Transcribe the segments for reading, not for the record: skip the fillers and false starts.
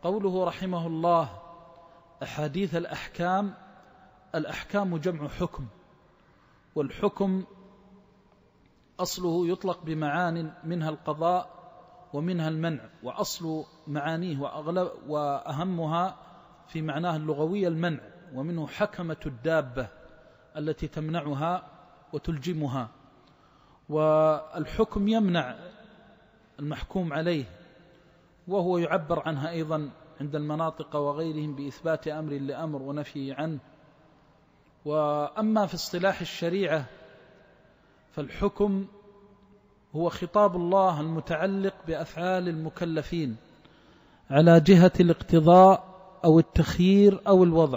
قوله رحمه الله أحاديث الأحكام. الأحكام جمع حكم، والحكم أصله يطلق بمعان منها القضاء ومنها المنع، وأصل معانيه وأهمها في معناه اللغوي المنع، ومنه حكمة الدابة التي تمنعها وتلجمها. والحكم يمنع المحكوم عليه، وهو يعبر عنها أيضا عند المناطق وغيرهم بإثبات أمر لأمر ونفي عنه. وأما في اصطلاح الشريعة فالحكم هو خطاب الله المتعلق بأفعال المكلفين على جهة الاقتضاء أو التخيير أو الوضع.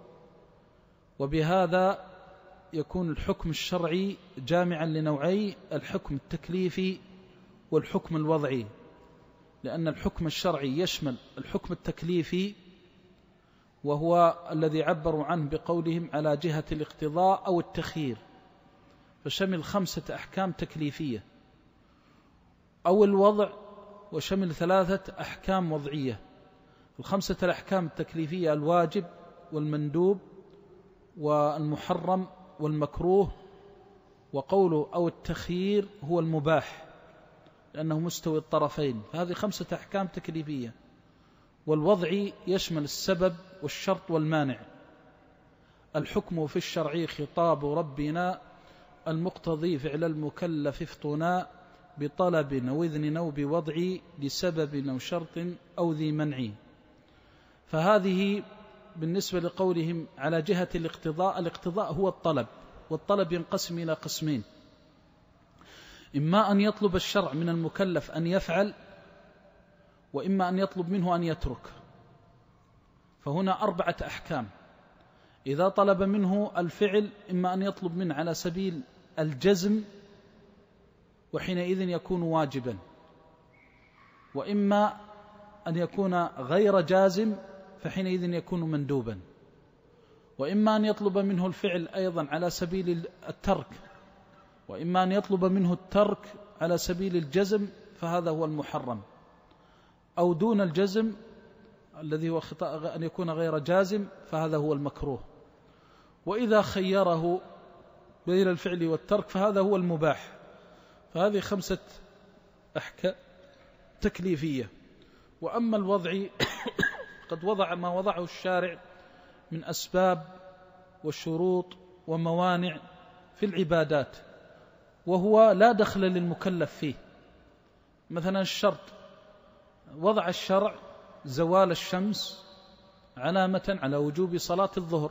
وبهذا يكون الحكم الشرعي جامعا لنوعي الحكم التكليفي والحكم الوضعي، لأن الحكم الشرعي يشمل الحكم التكليفي وهو الذي عبروا عنه بقولهم على جهة الاقتضاء أو التخيير، فشمل 5 أحكام تكليفية، أو الوضع وشمل 3 أحكام وضعية. 5 الأحكام التكليفية الواجب والمندوب والمحرم والمكروه، وقوله أو التخيير هو المباح لأنه مستوي الطرفين، فهذه 5 أحكام تكليفية. والوضعي يشمل السبب والشرط والمانع. الحكم في الشرع خطاب ربنا المقتضي فعل المكلف افطنا بطلب أو إذن أو بوضع لسبب أو شرط أو ذي منع. فهذه بالنسبة لقولهم على جهة الاقتضاء، الاقتضاء هو الطلب، والطلب ينقسم إلى قسمين: إما أن يطلب الشرع من المكلف أن يفعل، وإما أن يطلب منه أن يترك. فهنا 4 أحكام. إذا طلب منه الفعل إما أن يطلب منه على سبيل الجزم وحينئذ يكون واجبا، وإما أن يكون غير جازم فحينئذ يكون مندوبا، وإما أن يطلب منه الفعل أيضا على سبيل الترك، وإما أن يطلب منه الترك على سبيل الجزم فهذا هو المحرم، أو دون الجزم الذي هو أن يكون غير جازم فهذا هو المكروه. وإذا خيره بين الفعل والترك فهذا هو المباح. فهذه 5 أحكام تكليفية. وأما الوضعي قد وضع ما وضعه الشارع من أسباب وشروط وموانع في العبادات، وهو لا دخل للمكلف فيه. مثلا الشرط، وضع الشرع زوال الشمس علامة على وجوب صلاة الظهر.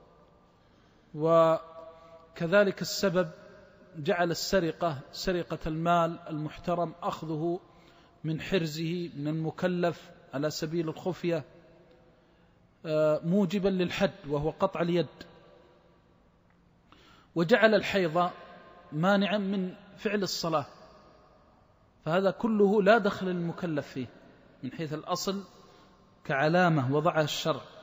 وكذلك السبب جعل السرقة، سرقة المال المحترم، أخذه من حرزه من المكلف على سبيل الخفية موجبا للحد وهو قطع اليد. وجعل الحيض مانعا من فعل الصلاة، فهذا كله لا دخل للمكلف فيه من حيث الأصل كعلامة وضعها الشرع.